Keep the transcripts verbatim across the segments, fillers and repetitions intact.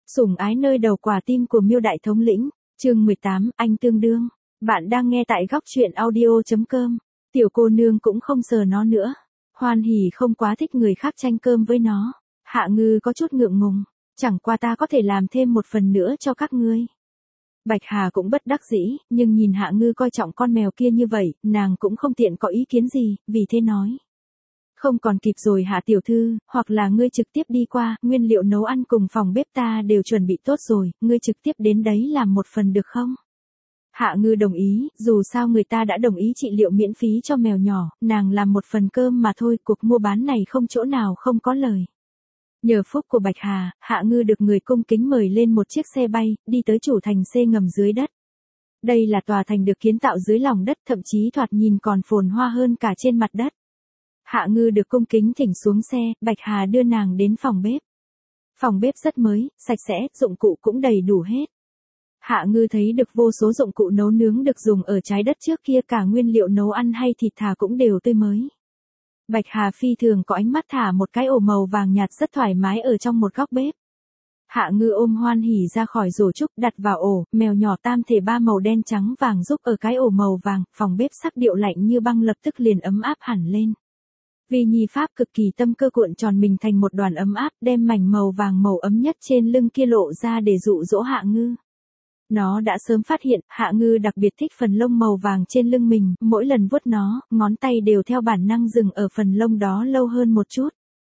Sủng ái nơi đầu quả tim của Miêu Đại Thống lĩnh, chương mười tám, anh tương đương. Bạn đang nghe tại góc truyện audio chấm com. Tiểu cô nương cũng không sờ nó nữa. Hoan Hỉ không quá thích người khác tranh cơm với nó. Hạ Ngư có chút ngượng ngùng. Chẳng qua ta có thể làm thêm một phần nữa cho các ngươi. Bạch Hà cũng bất đắc dĩ, nhưng nhìn Hạ Ngư coi trọng con mèo kia như vậy, nàng cũng không tiện có ý kiến gì, vì thế nói. Không còn kịp rồi Hạ tiểu thư, hoặc là ngươi trực tiếp đi qua, nguyên liệu nấu ăn cùng phòng bếp ta đều chuẩn bị tốt rồi, ngươi trực tiếp đến đấy làm một phần được không? Hạ Ngư đồng ý, dù sao người ta đã đồng ý trị liệu miễn phí cho mèo nhỏ, nàng làm một phần cơm mà thôi, cuộc mua bán này không chỗ nào không có lời. Nhờ phúc của Bạch Hà, Hạ Ngư được người cung kính mời lên một chiếc xe bay, đi tới chủ thành C ngầm dưới đất. Đây là tòa thành được kiến tạo dưới lòng đất, thậm chí thoạt nhìn còn phồn hoa hơn cả trên mặt đất. Hạ Ngư được cung kính thỉnh xuống xe, Bạch Hà đưa nàng đến phòng bếp. Phòng bếp rất mới, sạch sẽ, dụng cụ cũng đầy đủ hết. Hạ Ngư thấy được vô số dụng cụ nấu nướng được dùng ở trái đất trước kia, cả nguyên liệu nấu ăn hay thịt thà cũng đều tươi mới. Bạch Hà phi thường có ánh mắt thả một cái ổ màu vàng nhạt rất thoải mái ở trong một góc bếp. Hạ Ngư ôm Hoan Hỉ ra khỏi rổ trúc đặt vào ổ, mèo nhỏ tam thể ba màu đen trắng vàng giúp ở cái ổ màu vàng, phòng bếp sắc điệu lạnh như băng lập tức liền ấm áp hẳn lên. Vi Nhi Pháp cực kỳ tâm cơ cuộn tròn mình thành một đoàn ấm áp, đem mảnh màu vàng màu ấm nhất trên lưng kia lộ ra để dụ dỗ Hạ Ngư. Nó đã sớm phát hiện, Hạ Ngư đặc biệt thích phần lông màu vàng trên lưng mình, mỗi lần vuốt nó, ngón tay đều theo bản năng dừng ở phần lông đó lâu hơn một chút.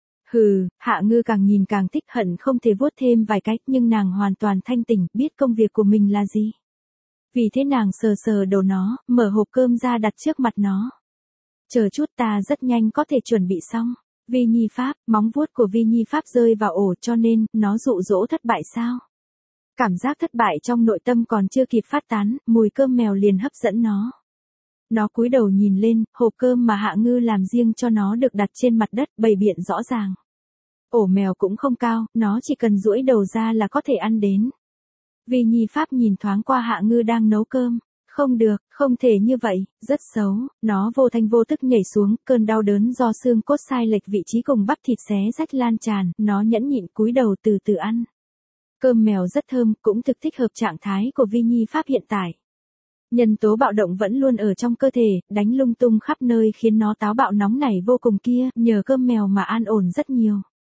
Hừ, Hạ Ngư càng nhìn càng thích, hận không thể vuốt thêm vài cái, nhưng nàng hoàn toàn thanh tỉnh, biết công việc của mình là gì. Vì thế nàng sờ sờ đầu nó, mở hộp cơm ra đặt trước mặt nó. Chờ chút, ta rất nhanh có thể chuẩn bị xong. Vi Nhi Pháp, móng vuốt của Vi Nhi Pháp rơi vào ổ, cho nên, nó dụ dỗ thất bại sao? Cảm giác thất bại trong nội tâm còn chưa kịp phát tán, mùi cơm mèo liền hấp dẫn nó. Nó cúi đầu nhìn lên, hộp cơm mà Hạ Ngư làm riêng cho nó được đặt trên mặt đất, bày biện rõ ràng. Ổ mèo cũng không cao, nó chỉ cần duỗi đầu ra là có thể ăn đến. Vi Nhi Pháp nhìn thoáng qua Hạ Ngư đang nấu cơm. Không được, không thể như vậy, rất xấu, nó vô thanh vô tức nhảy xuống, cơn đau đớn do xương cốt sai lệch vị trí cùng bắp thịt xé rách lan tràn, nó nhẫn nhịn cúi đầu từ từ ăn. Cơm mèo rất thơm, cũng thực thích hợp trạng thái của Vi Nhi Pháp hiện tại. Nhân tố bạo động vẫn luôn ở trong cơ thể, đánh lung tung khắp nơi khiến nó táo bạo nóng nảy vô cùng kia, nhờ cơm mèo mà an ổn rất nhiều.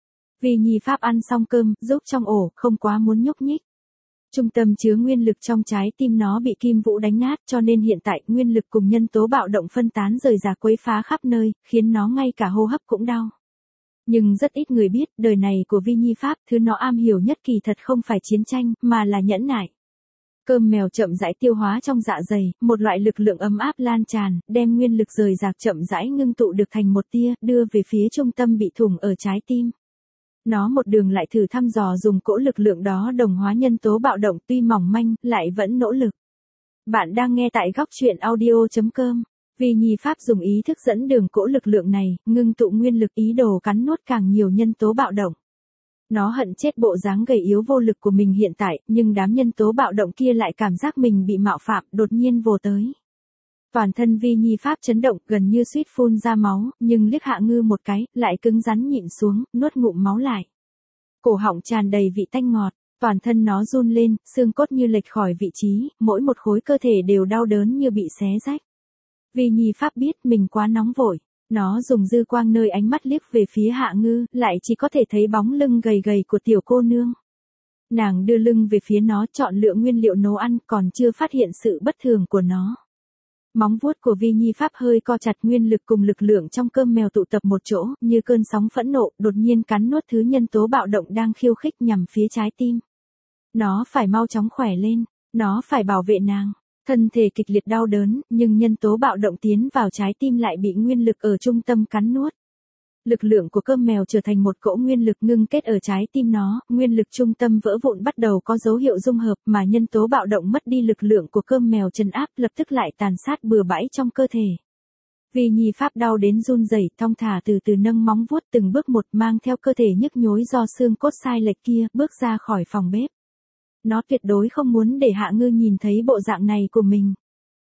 Vi Nhi Pháp ăn xong cơm, giúp trong ổ, không quá muốn nhúc nhích. Trung tâm chứa nguyên lực trong trái tim nó bị Kim Vũ đánh nát, cho nên hiện tại nguyên lực cùng nhân tố bạo động phân tán rời rạc quấy phá khắp nơi, khiến nó ngay cả hô hấp cũng đau. Nhưng rất ít người biết, đời này của Vi Nhi Pháp, thứ nó am hiểu nhất kỳ thật không phải chiến tranh, mà là nhẫn nại. Cơm mèo chậm rãi tiêu hóa trong dạ dày, một loại lực lượng ấm áp lan tràn, đem nguyên lực rời rạc chậm rãi ngưng tụ được thành một tia, đưa về phía trung tâm bị thủng ở trái tim. Nó một đường lại thử thăm dò dùng cỗ lực lượng đó đồng hóa nhân tố bạo động, tuy mỏng manh, lại vẫn nỗ lực. Bạn đang nghe tại góc truyện audio chấm com. Vi Nhi Pháp dùng ý thức dẫn đường cỗ lực lượng này, ngưng tụ nguyên lực ý đồ cắn nuốt càng nhiều nhân tố bạo động. Nó hận chết bộ dáng gầy yếu vô lực của mình hiện tại, nhưng đám nhân tố bạo động kia lại cảm giác mình bị mạo phạm, đột nhiên vồ tới. Toàn thân Vi Nhi Pháp chấn động, gần như suýt phun ra máu, nhưng liếc Hạ Ngư một cái, lại cứng rắn nhịn xuống, nuốt ngụm máu lại. Cổ họng tràn đầy vị tanh ngọt, toàn thân nó run lên, xương cốt như lệch khỏi vị trí, mỗi một khối cơ thể đều đau đớn như bị xé rách. Vi Nhi Pháp biết mình quá nóng vội, nó dùng dư quang nơi ánh mắt liếc về phía Hạ Ngư, lại chỉ có thể thấy bóng lưng gầy gầy của tiểu cô nương. Nàng đưa lưng về phía nó, chọn lựa nguyên liệu nấu ăn, còn chưa phát hiện sự bất thường của nó. Móng vuốt của Vi Nhi Pháp hơi co chặt, nguyên lực cùng lực lượng trong cơm mèo tụ tập một chỗ, như cơn sóng phẫn nộ, đột nhiên cắn nuốt thứ nhân tố bạo động đang khiêu khích nhằm phía trái tim. Nó phải mau chóng khỏe lên, nó phải bảo vệ nàng. Thân thể kịch liệt đau đớn, nhưng nhân tố bạo động tiến vào trái tim lại bị nguyên lực ở trung tâm cắn nuốt. Lực lượng của cơm mèo trở thành một cỗ nguyên lực ngưng kết ở trái tim nó, nguyên lực trung tâm vỡ vụn bắt đầu có dấu hiệu dung hợp, mà nhân tố bạo động mất đi lực lượng của cơm mèo trấn áp, lập tức lại tàn sát bừa bãi trong cơ thể. Vi Nhi Pháp đau đến run rẩy, thong thả từ từ nâng móng vuốt từng bước một, mang theo cơ thể nhức nhối do xương cốt sai lệch kia, bước ra khỏi phòng bếp. Nó tuyệt đối không muốn để Hạ Ngư nhìn thấy bộ dạng này của mình.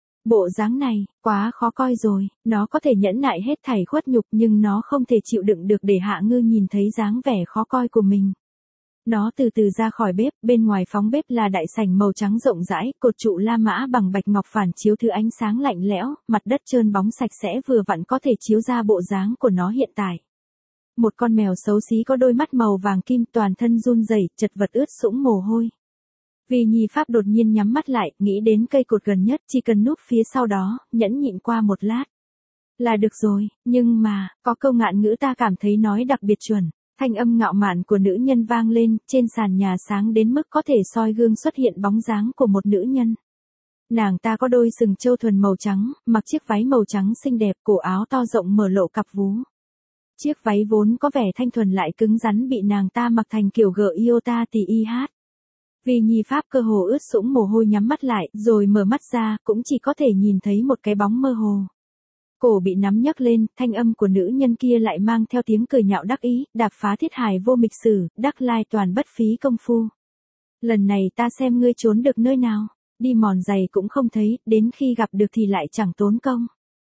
Bộ dáng này, quá khó coi rồi, nó có thể nhẫn nại hết thảy khuất nhục nhưng nó không thể chịu đựng được để Hạ Ngư nhìn thấy dáng vẻ khó coi của mình. Nó từ từ ra khỏi bếp, bên ngoài phóng bếp là đại sảnh màu trắng rộng rãi, cột trụ La Mã bằng bạch ngọc phản chiếu thứ ánh sáng lạnh lẽo, mặt đất trơn bóng sạch sẽ vừa vặn có thể chiếu ra bộ dáng của nó hiện tại. Một con mèo xấu xí có đôi mắt màu vàng kim, toàn thân run rẩy, chật vật ướt sũng mồ hôi. Vì Nhi Pháp đột nhiên nhắm mắt lại, nghĩ đến cây cột gần nhất, chỉ cần núp phía sau đó, nhẫn nhịn qua một lát. Là được rồi, nhưng mà, có câu ngạn ngữ ta cảm thấy nói đặc biệt chuẩn. Thanh âm ngạo mạn của nữ nhân vang lên, trên sàn nhà sáng đến mức có thể soi gương xuất hiện bóng dáng của một nữ nhân. Nàng ta có đôi sừng trâu thuần màu trắng, mặc chiếc váy màu trắng xinh đẹp, cổ áo to rộng mở lộ cặp vú. Chiếc váy vốn có vẻ thanh thuần lại cứng rắn bị nàng ta mặc thành kiểu gợ iota tì y hát. Vì Nhi Pháp cơ hồ ướt sũng mồ hôi nhắm mắt lại, rồi mở mắt ra, cũng chỉ có thể nhìn thấy một cái bóng mơ hồ. Cổ bị nắm nhấc lên, thanh âm của nữ nhân kia lại mang theo tiếng cười nhạo đắc ý, đạp phá thiết hài vô mịch sử, đắc lai toàn bất phí công phu. Lần này ta xem ngươi trốn được nơi nào, đi mòn giày cũng không thấy, đến khi gặp được thì lại chẳng tốn công.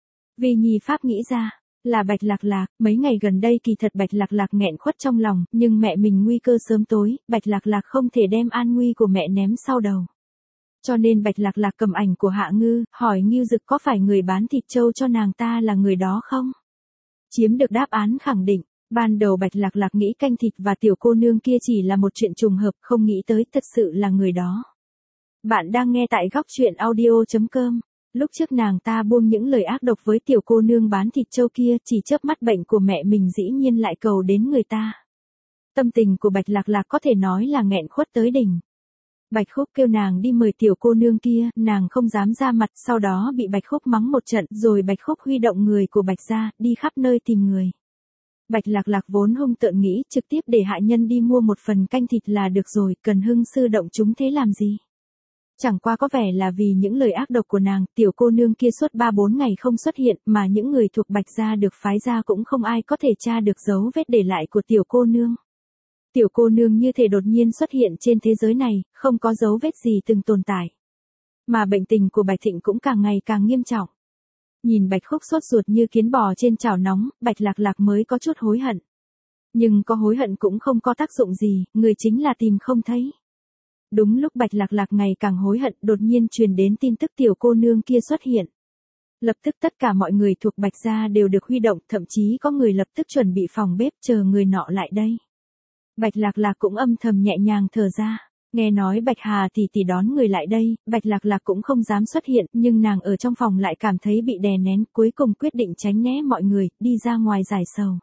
Vì Nhi Pháp nghĩ ra, là Bạch Lạc Lạc, mấy ngày gần đây kỳ thật Bạch Lạc Lạc nghẹn khuất trong lòng, nhưng mẹ mình nguy cơ sớm tối, Bạch Lạc Lạc không thể đem an nguy của mẹ ném sau đầu. Cho nên Bạch Lạc Lạc cầm ảnh của Hạ Ngư, hỏi Ngưu Dực có phải người bán thịt trâu cho nàng ta là người đó không? Chiếm được đáp án khẳng định, ban đầu Bạch Lạc Lạc nghĩ canh thịt và tiểu cô nương kia chỉ là một chuyện trùng hợp, không nghĩ tới thật sự là người đó. Bạn đang nghe tại góc truyện audio chấm com. Lúc trước nàng ta buông những lời ác độc với tiểu cô nương bán thịt trâu kia, chỉ chớp mắt bệnh của mẹ mình dĩ nhiên lại cầu đến người ta. Tâm tình của Bạch Lạc Lạc có thể nói là nghẹn khuất tới đỉnh. Bạch Khúc kêu nàng đi mời tiểu cô nương kia, nàng không dám ra mặt, sau đó bị Bạch Khúc mắng một trận, rồi Bạch Khúc huy động người của Bạch gia, đi khắp nơi tìm người. Bạch Lạc Lạc vốn hung tợn nghĩ, trực tiếp để hạ nhân đi mua một phần canh thịt là được rồi, cần hưng sư động chúng thế làm gì? Chẳng qua có vẻ là vì những lời ác độc của nàng, tiểu cô nương kia suốt ba bốn ngày không xuất hiện, mà những người thuộc Bạch gia được phái ra cũng không ai có thể tra được dấu vết để lại của tiểu cô nương. Tiểu cô nương như thể đột nhiên xuất hiện trên thế giới này, không có dấu vết gì từng tồn tại. Mà bệnh tình của Bạch Thịnh cũng càng ngày càng nghiêm trọng. Nhìn Bạch Khúc sốt ruột như kiến bò trên chảo nóng, Bạch Lạc Lạc mới có chút hối hận. Nhưng có hối hận cũng không có tác dụng gì, người chính là tìm không thấy. Đúng lúc Bạch Lạc Lạc ngày càng hối hận, đột nhiên truyền đến tin tức tiểu cô nương kia xuất hiện. Lập tức tất cả mọi người thuộc Bạch gia đều được huy động, thậm chí có người lập tức chuẩn bị phòng bếp chờ người nọ lại đây. Bạch Lạc Lạc cũng âm thầm nhẹ nhàng thở ra, nghe nói Bạch Hà tỷ tỷ đón người lại đây, Bạch Lạc Lạc cũng không dám xuất hiện, nhưng nàng ở trong phòng lại cảm thấy bị đè nén, cuối cùng quyết định tránh né mọi người, đi ra ngoài giải sầu.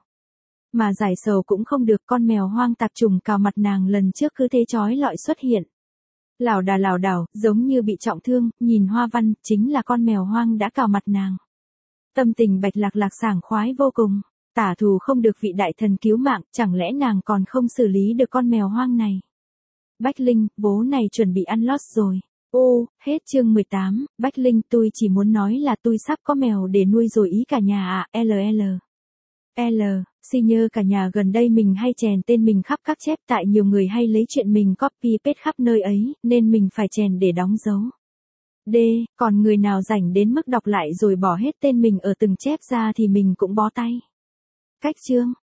Mà giải sầu cũng không được, con mèo hoang tạp trùng cào mặt nàng lần trước cứ thế chói lọi xuất hiện. Lảo đà lảo đảo, giống như bị trọng thương, nhìn hoa văn, chính là con mèo hoang đã cào mặt nàng. Tâm tình Bạch Lạc Lạc sảng khoái vô cùng. Tả thù không được vị đại thần cứu mạng, chẳng lẽ nàng còn không xử lý được con mèo hoang này? Bách Linh, bố này chuẩn bị ăn lót rồi. Ô, hết chương mười tám, Bách Linh, tôi chỉ muốn nói là tôi sắp có mèo để nuôi rồi ý cả nhà à, lờ lờ. L, si nhơ cả nhà gần đây mình hay chèn tên mình khắp các chép tại nhiều người hay lấy chuyện mình copy paste khắp nơi ấy, nên mình phải chèn để đóng dấu. D, còn người nào rảnh đến mức đọc lại rồi bỏ hết tên mình ở từng chép ra thì mình cũng bó tay. Cách chương,